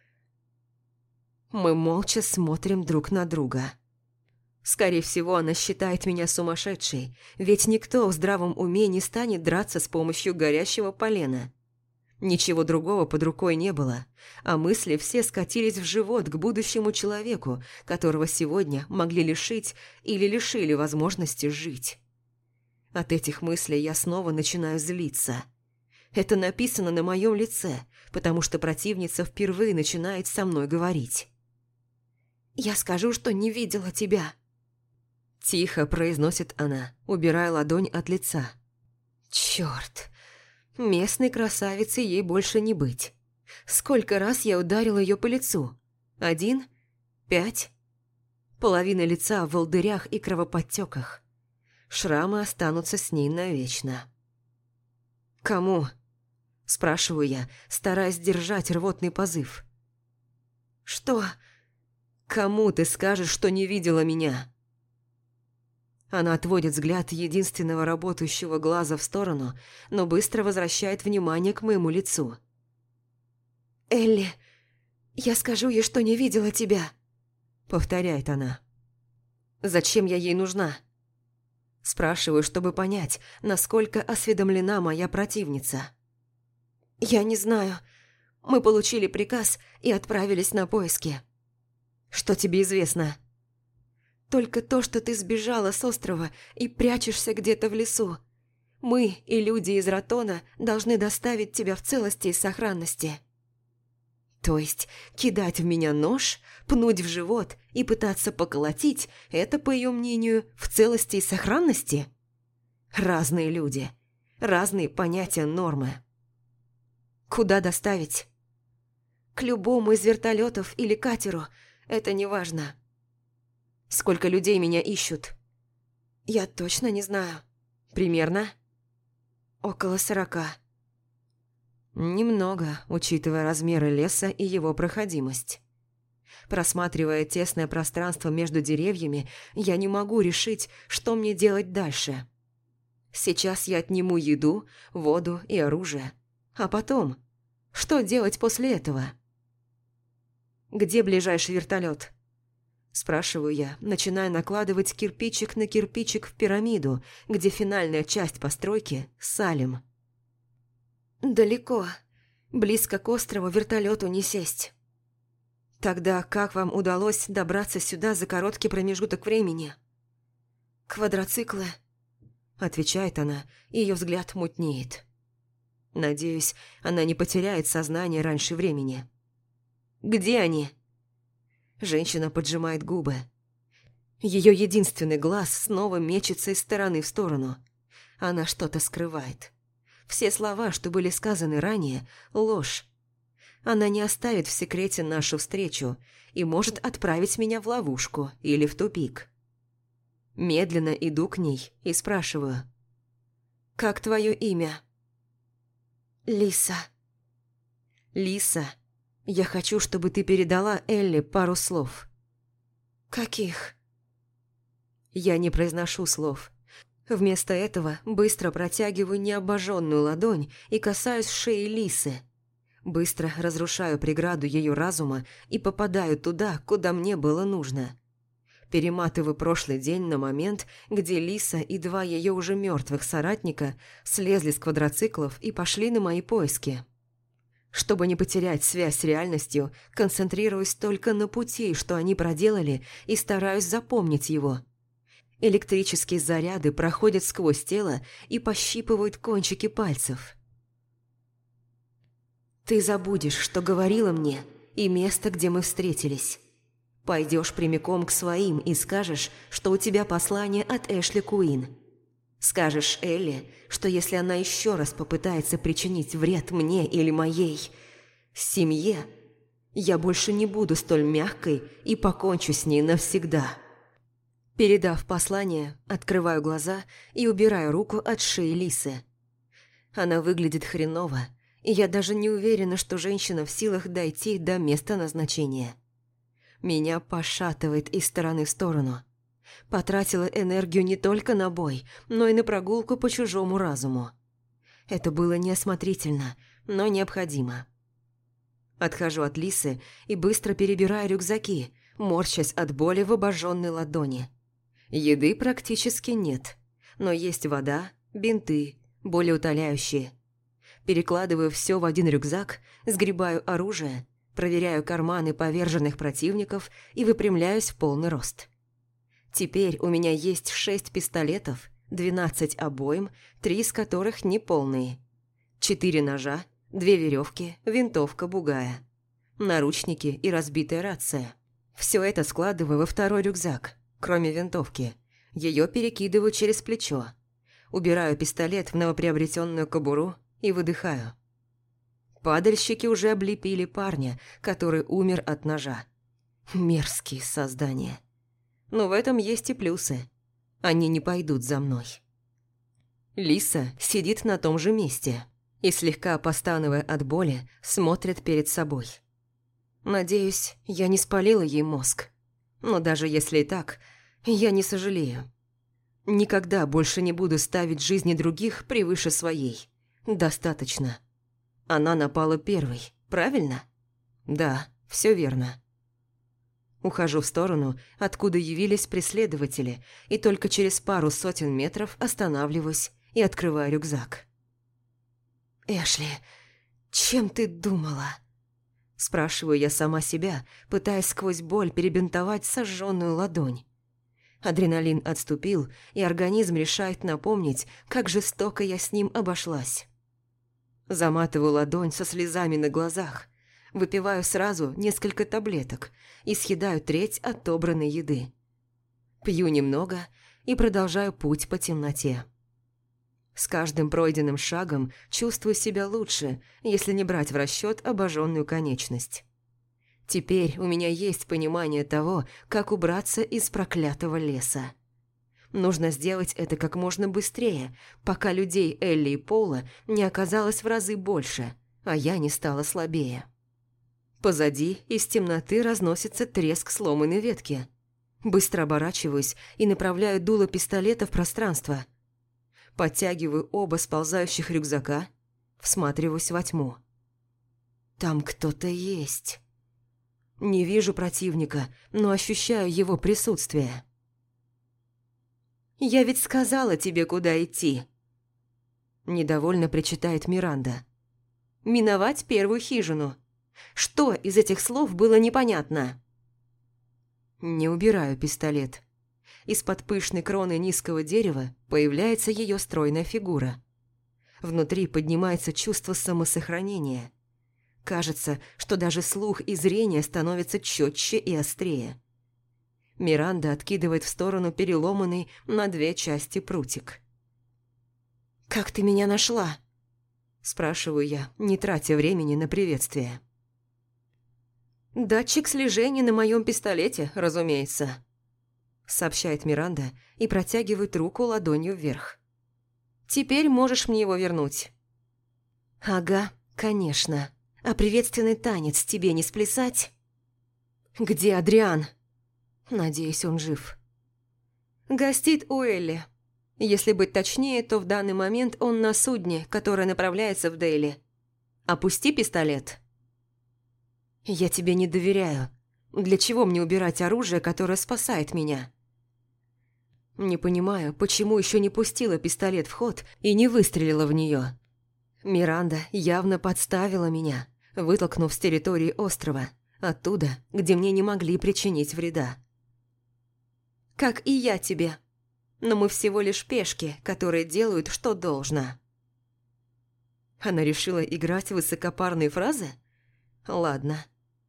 Мы молча смотрим друг на друга. Скорее всего, она считает меня сумасшедшей, ведь никто в здравом уме не станет драться с помощью горящего полена. Ничего другого под рукой не было, а мысли все скатились в живот к будущему человеку, которого сегодня могли лишить или лишили возможности жить. От этих мыслей я снова начинаю злиться. Это написано на моем лице, потому что противница впервые начинает со мной говорить. «Я скажу, что не видела тебя», – тихо произносит она, убирая ладонь от лица. «Чёрт! Местной красавицей ей больше не быть. Сколько раз я ударила ее по лицу? 1? 5? Половина лица в волдырях и кровоподтеках. Шрамы останутся с ней навечно». «Кому?» – спрашиваю я, стараясь сдержать рвотный позыв. «Что? Кому ты скажешь, что не видела меня?» Она отводит взгляд единственного работающего глаза в сторону, но быстро возвращает внимание к моему лицу. «Элли, я скажу ей, что не видела тебя», — повторяет она. «Зачем я ей нужна?» Спрашиваю, чтобы понять, насколько осведомлена моя противница. «Я не знаю. Мы получили приказ и отправились на поиски». «Что тебе известно?» «Только то, что ты сбежала с острова и прячешься где-то в лесу. Мы и люди из Ратона должны доставить тебя в целости и сохранности». То есть кидать в меня нож, пнуть в живот и пытаться поколотить – это, по ее мнению, в целости и сохранности? Разные люди, разные понятия нормы. Куда доставить? К любому из вертолетов или катеру, это не важно. Сколько людей меня ищут? Я точно не знаю. Примерно? Около 40. Немного, учитывая размеры леса и его проходимость. Просматривая тесное пространство между деревьями, я не могу решить, что мне делать дальше. Сейчас я отниму еду, воду и оружие. А потом? Что делать после этого? «Где ближайший вертолет?» Спрашиваю я, начиная накладывать кирпичик на кирпичик в пирамиду, где финальная часть постройки – Салем. «Далеко. Близко к острову вертолету не сесть». «Тогда как вам удалось добраться сюда за короткий промежуток времени?» «Квадроциклы», – отвечает она, и ее взгляд мутнеет. Надеюсь, она не потеряет сознание раньше времени. «Где они?» Женщина поджимает губы. Ее единственный глаз снова мечется из стороны в сторону. Она что-то скрывает. Все слова, что были сказаны ранее, ложь. Она не оставит в секрете нашу встречу и может отправить меня в ловушку или в тупик. Медленно иду к ней и спрашиваю. «Как твое имя?» Лиса. Лиса, я хочу, чтобы ты передала Элли пару слов. Каких? Я не произношу слов. Вместо этого быстро протягиваю необожженную ладонь и касаюсь шеи Лисы. Быстро разрушаю преграду ее разума и попадаю туда, куда мне было нужно. Перематываю прошлый день на момент, где Лиса и два ее уже мертвых соратника слезли с квадроциклов и пошли на мои поиски. Чтобы не потерять связь с реальностью, концентрируюсь только на пути, что они проделали, и стараюсь запомнить его. Электрические заряды проходят сквозь тело и пощипывают кончики пальцев. Ты забудешь, что говорила мне, и место, где мы встретились. Пойдешь прямиком к своим и скажешь, что у тебя послание от Эшли Куин. Скажешь Элли, что если она еще раз попытается причинить вред мне или моей семье, я больше не буду столь мягкой и покончу с ней навсегда. Передав послание, открываю глаза и убираю руку от шеи Лисы. Она выглядит хреново, и я даже не уверена, что женщина в силах дойти до места назначения. Меня пошатывает из стороны в сторону. Потратила энергию не только на бой, но и на прогулку по чужому разуму. Это было неосмотрительно, но необходимо. Отхожу от Лисы и быстро перебираю рюкзаки, морщась от боли в обожженной ладони. Еды практически нет, но есть вода, бинты, болеутоляющие. Перекладываю все в один рюкзак, сгребаю оружие, проверяю карманы поверженных противников и выпрямляюсь в полный рост. Теперь у меня есть 6 пистолетов, 12 обоим, 3 из которых неполные, 4 ножа, 2 веревки, винтовка бугая, наручники и разбитая рация. Все это складываю во второй рюкзак, кроме винтовки. Ее перекидываю через плечо. Убираю пистолет в новоприобретенную кобуру и выдыхаю. Падальщики уже облепили парня, который умер от ножа. Мерзкие создания. Но в этом есть и плюсы. Они не пойдут за мной. Лиса сидит на том же месте и, слегка постановая от боли, смотрит перед собой. Надеюсь, я не спалила ей мозг. Но даже если и так, я не сожалею. Никогда больше не буду ставить жизни других превыше своей. Достаточно. Она напала первой, правильно? Да, все верно. Ухожу в сторону, откуда явились преследователи, и только через пару сотен метров останавливаюсь и открываю рюкзак. «Эшли, чем ты думала?» Спрашиваю я сама себя, пытаясь сквозь боль перебинтовать сожженную ладонь. Адреналин отступил, и организм решает напомнить, как жестоко я с ним обошлась. Заматываю ладонь со слезами на глазах, выпиваю сразу несколько таблеток и съедаю треть отобранной еды. Пью немного и продолжаю путь по темноте. С каждым пройденным шагом чувствую себя лучше, если не брать в расчет обожженную конечность. Теперь у меня есть понимание того, как убраться из проклятого леса. Нужно сделать это как можно быстрее, пока людей Элли и Пола не оказалось в разы больше, а я не стала слабее. Позади из темноты разносится треск сломанной ветки. Быстро оборачиваюсь и направляю дуло пистолета в пространство. Подтягиваю оба сползающих рюкзака, всматриваюсь во тьму. Там кто-то есть. Не вижу противника, но ощущаю его присутствие. «Я ведь сказала тебе, куда идти!» Недовольно причитает Миранда. «Миновать первую хижину. Что из этих слов было непонятно?» Не убираю пистолет. Из-под пышной кроны низкого дерева появляется ее стройная фигура. Внутри поднимается чувство самосохранения. Кажется, что даже слух и зрение становятся четче и острее. Миранда откидывает в сторону переломанный на 2 части прутик. «Как ты меня нашла?» – спрашиваю я, не тратя времени на приветствие. «Датчик слежения на моем пистолете, разумеется», – сообщает Миранда и протягивает руку ладонью вверх. «Теперь можешь мне его вернуть». «Ага, конечно. А приветственный танец тебе не сплясать?» «Где Адриан?» «Надеюсь, он жив». «Гостит у Элли. Если быть точнее, то в данный момент он на судне, которое направляется в Дейли. Опусти пистолет». «Я тебе не доверяю. Для чего мне убирать оружие, которое спасает меня?» Не понимаю, почему еще не пустила пистолет в ход и не выстрелила в нее. Миранда явно подставила меня, вытолкнув с территории острова, оттуда, где мне не могли причинить вреда. «Как и я тебе. Но мы всего лишь пешки, которые делают, что должно». Она решила играть в высокопарные фразы? Ладно.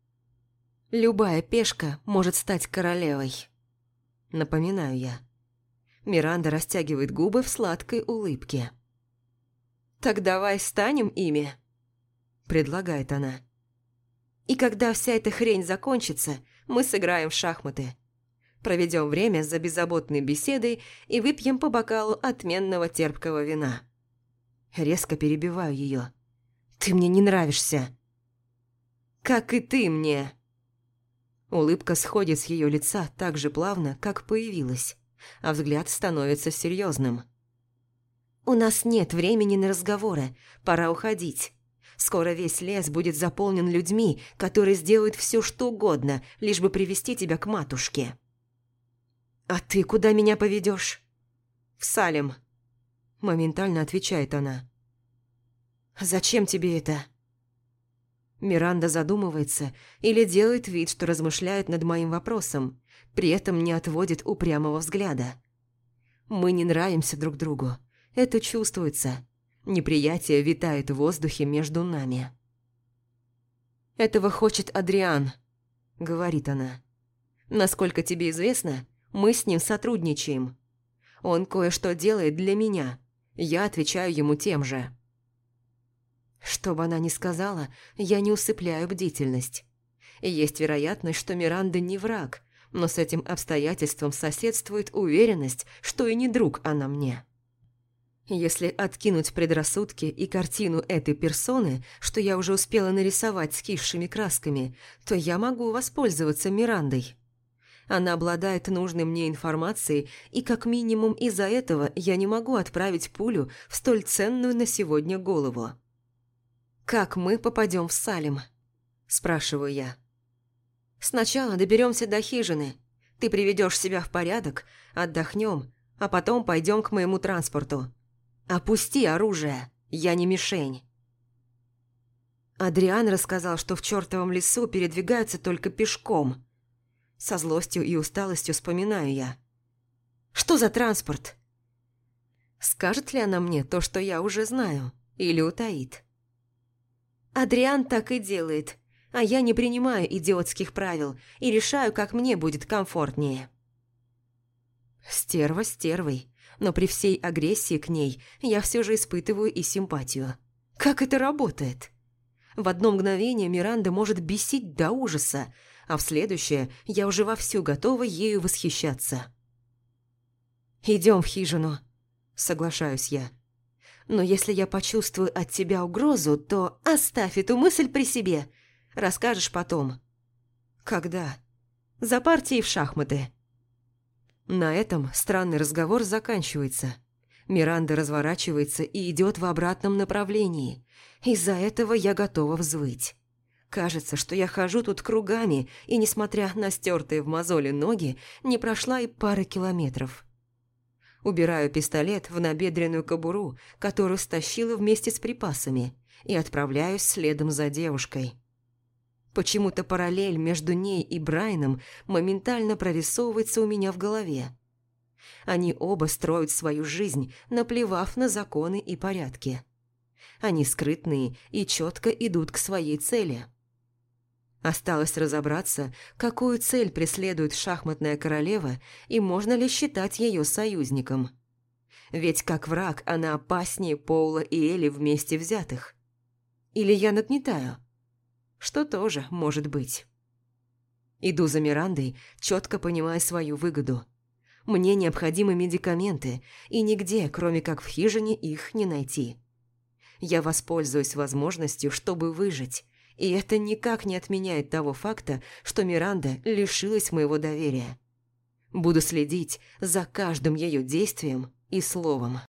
«Любая пешка может стать королевой», напоминаю я. Миранда растягивает губы в сладкой улыбке. «Так давай станем ими», предлагает она. «И когда вся эта хрень закончится, мы сыграем в шахматы. Проведем время за беззаботной беседой и выпьем по бокалу отменного терпкого вина». Резко перебиваю ее. «Ты мне не нравишься». «Как и ты мне». Улыбка сходит с ее лица так же плавно, как появилась, а взгляд становится серьезным. «У нас нет времени на разговоры, пора уходить. Скоро весь лес будет заполнен людьми, которые сделают все, что угодно, лишь бы привести тебя к матушке». «А ты куда меня поведешь?» «В Салем», – моментально отвечает она. «Зачем тебе это?» Миранда задумывается или делает вид, что размышляет над моим вопросом, при этом не отводит упрямого взгляда. Мы не нравимся друг другу. Это чувствуется. Неприятие витает в воздухе между нами. «Этого хочет Адриан», — говорит она. «Насколько тебе известно, мы с ним сотрудничаем. Он кое-что делает для меня. Я отвечаю ему тем же». Что бы она ни сказала, я не усыпляю бдительность. Есть вероятность, что Миранда не враг, но с этим обстоятельством соседствует уверенность, что и не друг она мне. Если откинуть предрассудки и картину этой персоны, что я уже успела нарисовать скисшими красками, то я могу воспользоваться Мирандой. Она обладает нужной мне информацией, и как минимум из-за этого я не могу отправить пулю в столь ценную на сегодня голову. «Как мы попадем в Салем?» – спрашиваю я. «Сначала доберемся до хижины. Ты приведешь себя в порядок, отдохнем, а потом пойдем к моему транспорту. Опусти оружие, я не мишень». Адриан рассказал, что в чертовом лесу передвигаются только пешком. Со злостью и усталостью вспоминаю я. «Что за транспорт?» Скажет ли она мне то, что я уже знаю, или утаит? Адриан так и делает, а я не принимаю идиотских правил и решаю, как мне будет комфортнее. Стерва стервой, но при всей агрессии к ней я все же испытываю и симпатию. Как это работает? В одно мгновение Миранда может бесить до ужаса, а в следующее я уже вовсю готова ею восхищаться. «Идем в хижину», — соглашаюсь я. «Но если я почувствую от тебя угрозу, то оставь эту мысль при себе. Расскажешь потом». «Когда?» «За партией в шахматы». На этом странный разговор заканчивается. Миранда разворачивается и идет в обратном направлении. Из-за этого я готова взвыть. Кажется, что я хожу тут кругами, и, несмотря на стертые в мозоли ноги, не прошла и пары километров. Убираю пистолет в набедренную кобуру, которую стащила вместе с припасами, и отправляюсь следом за девушкой. Почему-то параллель между ней и Брайаном моментально прорисовывается у меня в голове. Они оба строят свою жизнь, наплевав на законы и порядки. Они скрытные и четко идут к своей цели. Осталось разобраться, какую цель преследует шахматная королева и можно ли считать ее союзником. Ведь как враг она опаснее Поула и Элли вместе взятых. Или я нагнетаю? Что тоже может быть. Иду за Мирандой, четко понимая свою выгоду. Мне необходимы медикаменты, и нигде, кроме как в хижине, их не найти. Я воспользуюсь возможностью, чтобы выжить, и это никак не отменяет того факта, что Миранда лишилась моего доверия. Буду следить за каждым ее действием и словом.